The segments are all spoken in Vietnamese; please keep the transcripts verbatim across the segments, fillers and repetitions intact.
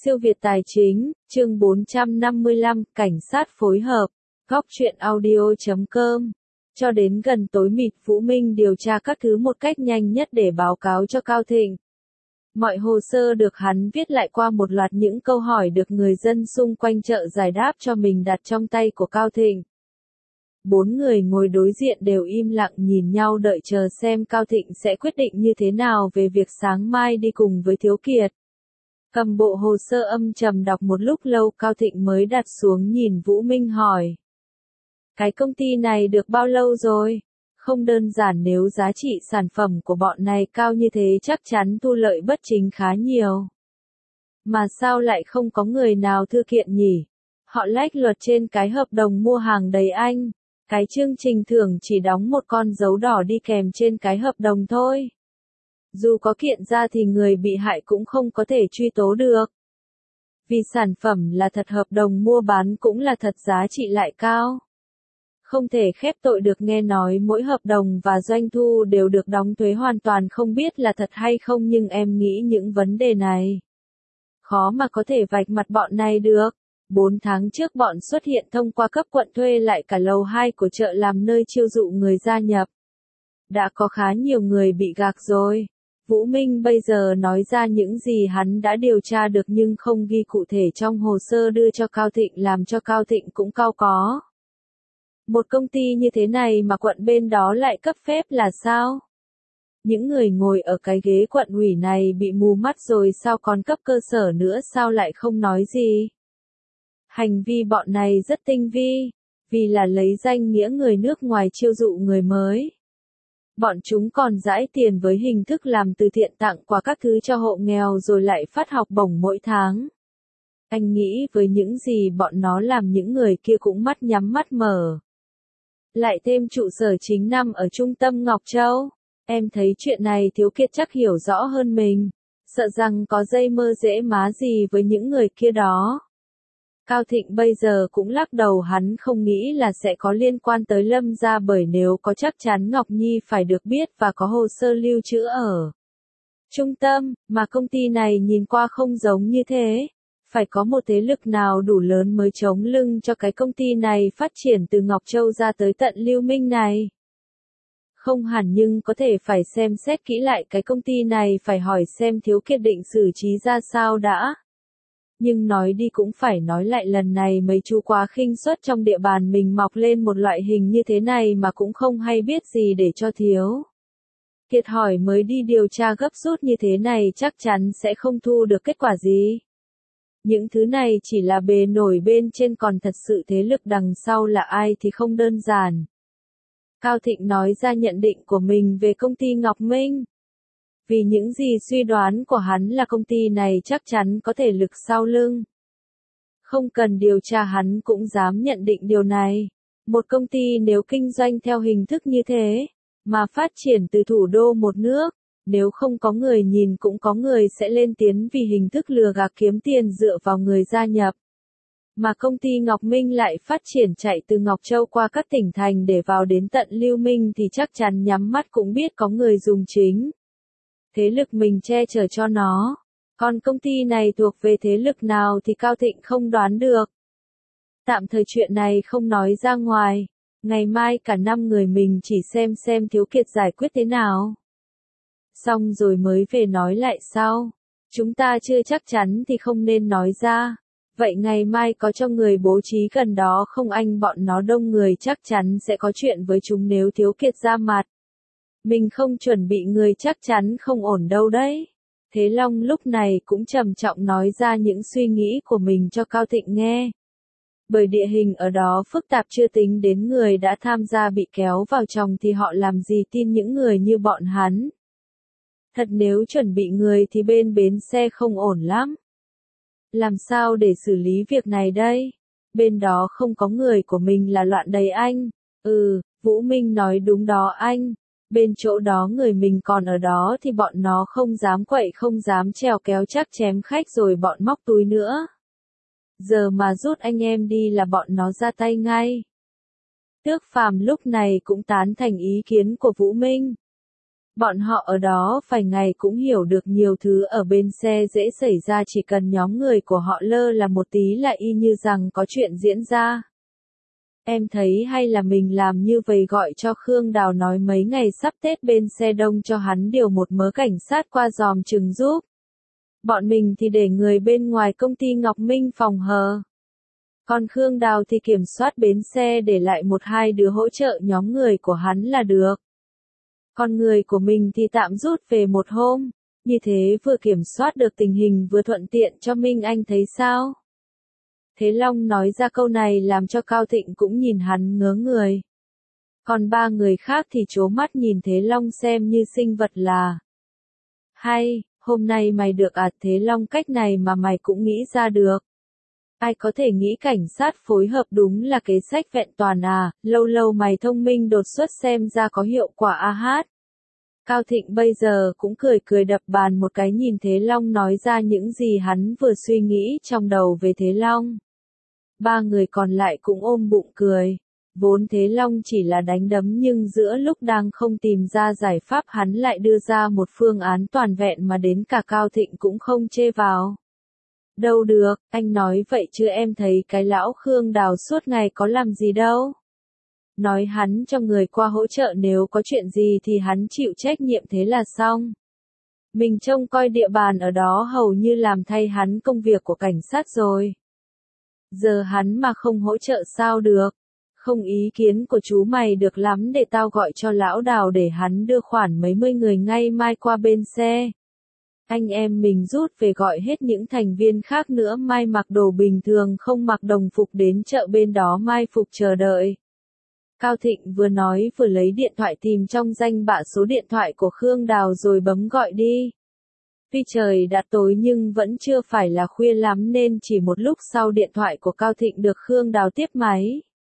Siêu Việt Tài Chính, chương bốn trăm năm mươi lăm, cảnh sát phối hợp, góc truyện audio chấm com. Cho đến gần tối mịt, Vũ Minh điều tra các thứ một cách nhanh nhất để báo cáo cho Cao Thịnh. Mọi hồ sơ được hắn viết lại qua một loạt những câu hỏi được người dân xung quanh chợ giải đáp cho mình đặt trong tay của Cao Thịnh. Bốn người ngồi đối diện đều im lặng nhìn nhau đợi chờ xem Cao Thịnh sẽ quyết định như thế nào về việc sáng mai đi cùng với Thiếu Kiệt. Cầm bộ hồ sơ âm trầm đọc một lúc lâu, Cao Thịnh mới đặt xuống nhìn Vũ Minh hỏi. Cái công ty này được bao lâu rồi? Không đơn giản, nếu giá trị sản phẩm của bọn này cao như thế chắc chắn thu lợi bất chính khá nhiều. Mà sao lại không có người nào thư kiện nhỉ? Họ lách luật trên cái hợp đồng mua hàng đấy anh. Cái chương trình thưởng chỉ đóng một con dấu đỏ đi kèm trên cái hợp đồng thôi. Dù có kiện ra thì người bị hại cũng không có thể truy tố được. Vì sản phẩm là thật, hợp đồng mua bán cũng là thật, giá trị lại cao. Không thể khép tội được. Nghe nói mỗi hợp đồng và doanh thu đều được đóng thuế, hoàn toàn không biết là thật hay không, nhưng em nghĩ những vấn đề này khó mà có thể vạch mặt bọn này được. Bốn tháng trước bọn xuất hiện thông qua cấp quận thuê lại cả lầu hai của chợ làm nơi chiêu dụ người gia nhập. Đã có khá nhiều người bị gạc rồi. Vũ Minh bây giờ nói ra những gì hắn đã điều tra được nhưng không ghi cụ thể trong hồ sơ đưa cho Cao Thịnh, làm cho Cao Thịnh cũng cau có. Một công ty như thế này mà quận bên đó lại cấp phép là sao? Những người ngồi ở cái ghế quận ủy này bị mù mắt rồi sao còn cấp cơ sở nữa, sao lại không nói gì? Hành vi bọn này rất tinh vi, vì là lấy danh nghĩa người nước ngoài chiêu dụ người mới. Bọn chúng còn dãi tiền với hình thức làm từ thiện, tặng quà các thứ cho hộ nghèo rồi lại phát học bổng mỗi tháng. Anh nghĩ với những gì bọn nó làm, những người kia cũng mắt nhắm mắt mở. Lại thêm trụ sở chính nằm ở trung tâm Ngọc Châu. Em thấy chuyện này Thiếu Kiệt chắc hiểu rõ hơn mình. Sợ rằng có dây mơ dễ má gì với những người kia đó. Cao Thịnh bây giờ cũng lắc đầu, hắn không nghĩ là sẽ có liên quan tới Lâm gia, bởi nếu có chắc chắn Ngọc Nhi phải được biết và có hồ sơ lưu trữ ở trung tâm, mà công ty này nhìn qua không giống như thế. Phải có một thế lực nào đủ lớn mới chống lưng cho cái công ty này phát triển từ Ngọc Châu ra tới tận Lưu Minh này. Không hẳn, nhưng có thể phải xem xét kỹ lại cái công ty này, phải hỏi xem Thiếu Kiệt định xử trí ra sao đã. Nhưng nói đi cũng phải nói lại, lần này mấy chú quá khinh suất, trong địa bàn mình mọc lên một loại hình như thế này mà cũng không hay biết gì để cho Thiếu Kiệt hỏi mới đi điều tra gấp rút như thế này, chắc chắn sẽ không thu được kết quả gì. Những thứ này chỉ là bề nổi bên trên, còn thật sự thế lực đằng sau là ai thì không đơn giản. Cao Thịnh nói ra nhận định của mình về công ty Ngọc Minh. Vì những gì suy đoán của hắn là công ty này chắc chắn có thể lực sau lưng. Không cần điều tra hắn cũng dám nhận định điều này. Một công ty nếu kinh doanh theo hình thức như thế, mà phát triển từ thủ đô một nước, nếu không có người nhìn cũng có người sẽ lên tiếng, vì hình thức lừa gạt kiếm tiền dựa vào người gia nhập. Mà công ty Ngọc Minh lại phát triển chạy từ Ngọc Châu qua các tỉnh thành để vào đến tận Lưu Minh thì chắc chắn nhắm mắt cũng biết có người dùng chính thế lực mình che chở cho nó. Còn công ty này thuộc về thế lực nào thì Cao Thịnh không đoán được. Tạm thời chuyện này không nói ra ngoài. Ngày mai cả năm người mình chỉ xem xem Thiếu Kiệt giải quyết thế nào. Xong rồi mới về nói lại sau. Chúng ta chưa chắc chắn thì không nên nói ra. Vậy ngày mai có cho người bố trí gần đó không anh? Bọn nó đông người chắc chắn sẽ có chuyện với chúng nếu Thiếu Kiệt ra mặt. Mình không chuẩn bị người chắc chắn không ổn đâu đấy. Thế Long lúc này cũng trầm trọng nói ra những suy nghĩ của mình cho Cao Thịnh nghe. Bởi địa hình ở đó phức tạp, chưa tính đến người đã tham gia bị kéo vào chồng thì họ làm gì tin những người như bọn hắn. Thật nếu chuẩn bị người thì bên bến xe không ổn lắm. Làm sao để xử lý việc này đây? Bên đó không có người của mình là loạn đấy anh. Ừ, Vũ Minh nói đúng đó anh. Bên chỗ đó người mình còn ở đó thì bọn nó không dám quậy, không dám trèo kéo, chắc chém khách rồi bọn móc túi nữa. Giờ mà rút anh em đi là bọn nó ra tay ngay. Tước Phàm lúc này cũng tán thành ý kiến của Vũ Minh. Bọn họ ở đó phải ngày cũng hiểu được nhiều thứ ở bên xe dễ xảy ra, chỉ cần nhóm người của họ lơ là một tí là y như rằng có chuyện diễn ra. Em thấy hay là mình làm như vậy, gọi cho Khương Đào nói mấy ngày sắp Tết bên xe đông cho hắn điều một mớ cảnh sát qua dòm chừng giúp. Bọn mình thì để người bên ngoài công ty Ngọc Minh phòng hờ. Còn Khương Đào thì kiểm soát bến xe, để lại một hai đứa hỗ trợ nhóm người của hắn là được. Còn người của mình thì tạm rút về một hôm, như thế vừa kiểm soát được tình hình vừa thuận tiện cho Minh Anh, thấy sao? Thế Long nói ra câu này làm cho Cao Thịnh cũng nhìn hắn ngớ người. Còn ba người khác thì trố mắt nhìn Thế Long xem như sinh vật là. Hay, hôm nay mày được à? Thế Long, cách này mà mày cũng nghĩ ra được. Ai có thể nghĩ cảnh sát phối hợp đúng là kế sách vẹn toàn à, lâu lâu mày thông minh đột xuất xem ra có hiệu quả a hát. Cao Thịnh bây giờ cũng cười cười đập bàn một cái, nhìn Thế Long nói ra những gì hắn vừa suy nghĩ trong đầu về Thế Long. Ba người còn lại cũng ôm bụng cười. Vốn Thế Long chỉ là đánh đấm, nhưng giữa lúc đang không tìm ra giải pháp hắn lại đưa ra một phương án toàn vẹn mà đến cả Cao Thịnh cũng không chê vào. Đâu được, anh nói vậy chứ em thấy cái lão Khương Đào suốt ngày có làm gì đâu. Nói hắn cho người qua hỗ trợ, nếu có chuyện gì thì hắn chịu trách nhiệm thế là xong. Mình trông coi địa bàn ở đó hầu như làm thay hắn công việc của cảnh sát rồi. Giờ hắn mà không hỗ trợ sao được. Không, ý kiến của chú mày được lắm, để tao gọi cho lão Đào để hắn đưa khoản mấy mươi người ngay mai qua bên xe. Anh em mình rút về, gọi hết những thành viên khác nữa, mai mặc đồ bình thường không mặc đồng phục đến chợ bên đó mai phục chờ đợi. Cao Thịnh vừa nói vừa lấy điện thoại tìm trong danh bạ số điện thoại của Khương Đào rồi bấm gọi đi. Tuy trời đã tối nhưng vẫn chưa phải là khuya lắm, nên chỉ một lúc sau điện thoại của Cao Thịnh được Khương Đào tiếp máy.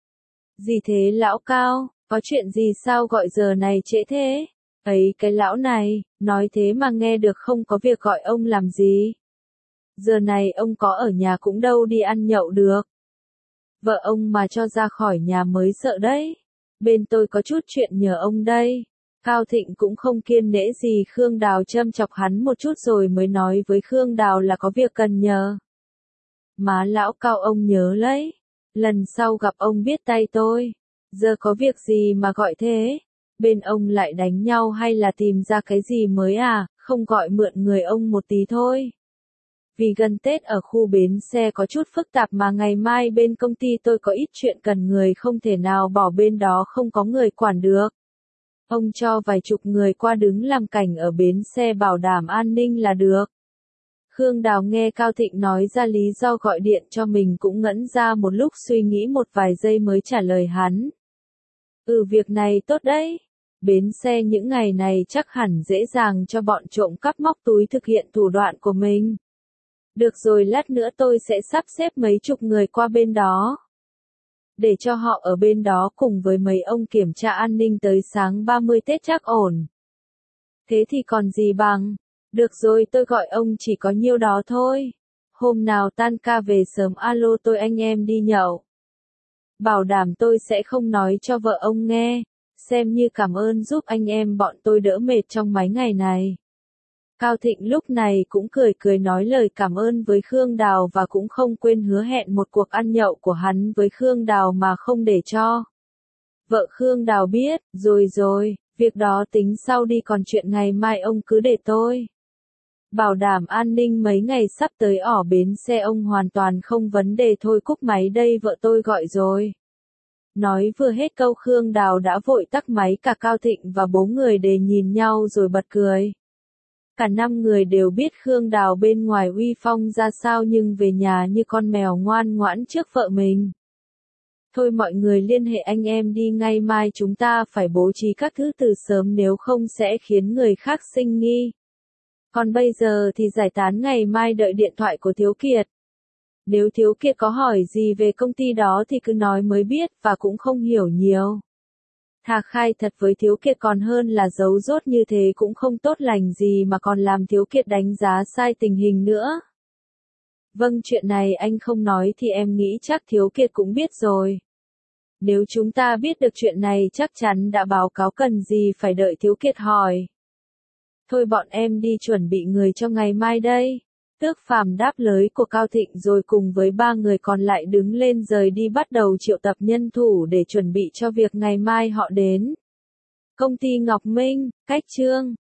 Gì thế lão Cao, có chuyện gì sao gọi giờ này trễ thế? Ấy cái lão này, nói thế mà nghe được không, có việc gọi ông làm gì? Giờ này ông có ở nhà cũng đâu đi ăn nhậu được. Vợ ông mà cho ra khỏi nhà mới sợ đấy. Bên tôi có chút chuyện nhờ ông đây. Cao Thịnh cũng không kiên nể gì Khương Đào, châm chọc hắn một chút rồi mới nói với Khương Đào là có việc cần nhờ. Má lão Cao, ông nhớ lấy. Lần sau gặp ông biết tay tôi. Giờ có việc gì mà gọi thế? Bên ông lại đánh nhau hay là tìm ra cái gì mới à? Không gọi mượn người ông một tí thôi. Vì gần Tết ở khu bến xe có chút phức tạp mà ngày mai bên công ty tôi có ít chuyện cần người, không thể nào bỏ bên đó không có người quản được. Ông cho vài chục người qua đứng làm cảnh ở bến xe bảo đảm an ninh là được. Khương Đào nghe Cao Thịnh nói ra lý do gọi điện cho mình cũng ngẩn ra một lúc, suy nghĩ một vài giây mới trả lời hắn. Ừ, việc này tốt đấy. Bến xe những ngày này chắc hẳn dễ dàng cho bọn trộm cắp móc túi thực hiện thủ đoạn của mình. Được rồi, lát nữa tôi sẽ sắp xếp mấy chục người qua bên đó. Để cho họ ở bên đó cùng với mấy ông kiểm tra an ninh tới sáng ba mươi Tết chắc ổn. Thế thì còn gì bằng. Được rồi, tôi gọi ông chỉ có nhiêu đó thôi. Hôm nào tan ca về sớm alo tôi, anh em đi nhậu. Bảo đảm tôi sẽ không nói cho vợ ông nghe. Xem như cảm ơn giúp anh em bọn tôi đỡ mệt trong mấy ngày này. Cao Thịnh lúc này cũng cười cười nói lời cảm ơn với Khương Đào, và cũng không quên hứa hẹn một cuộc ăn nhậu của hắn với Khương Đào mà không để cho vợ Khương Đào biết. Rồi rồi, việc đó tính sau đi, còn chuyện ngày mai ông cứ để tôi bảo đảm an ninh mấy ngày sắp tới ở bến xe ông hoàn toàn không vấn đề. Thôi cúp máy đây, vợ tôi gọi rồi. Nói vừa hết câu Khương Đào đã vội tắt máy, cả Cao Thịnh và bốn người đều nhìn nhau rồi bật cười. Cả năm người đều biết Khương Đào bên ngoài uy phong ra sao nhưng về nhà như con mèo ngoan ngoãn trước vợ mình. Thôi mọi người liên hệ anh em đi, ngày mai chúng ta phải bố trí các thứ từ sớm nếu không sẽ khiến người khác sinh nghi. Còn bây giờ thì giải tán, ngày mai đợi điện thoại của Thiếu Kiệt. Nếu Thiếu Kiệt có hỏi gì về công ty đó thì cứ nói mới biết, và cũng không hiểu nhiều. Thà khai thật với Thiếu Kiệt còn hơn là giấu dốt như thế, cũng không tốt lành gì mà còn làm Thiếu Kiệt đánh giá sai tình hình nữa. Vâng, chuyện này anh không nói thì em nghĩ chắc Thiếu Kiệt cũng biết rồi. Nếu chúng ta biết được chuyện này chắc chắn đã báo cáo, cần gì phải đợi Thiếu Kiệt hỏi. Thôi bọn em đi chuẩn bị người cho ngày mai đây. Tước Phàm đáp lời của Cao Thịnh rồi cùng với ba người còn lại đứng lên rời đi bắt đầu triệu tập nhân thủ để chuẩn bị cho việc ngày mai họ đến. Công ty Ngọc Minh, cách Trương.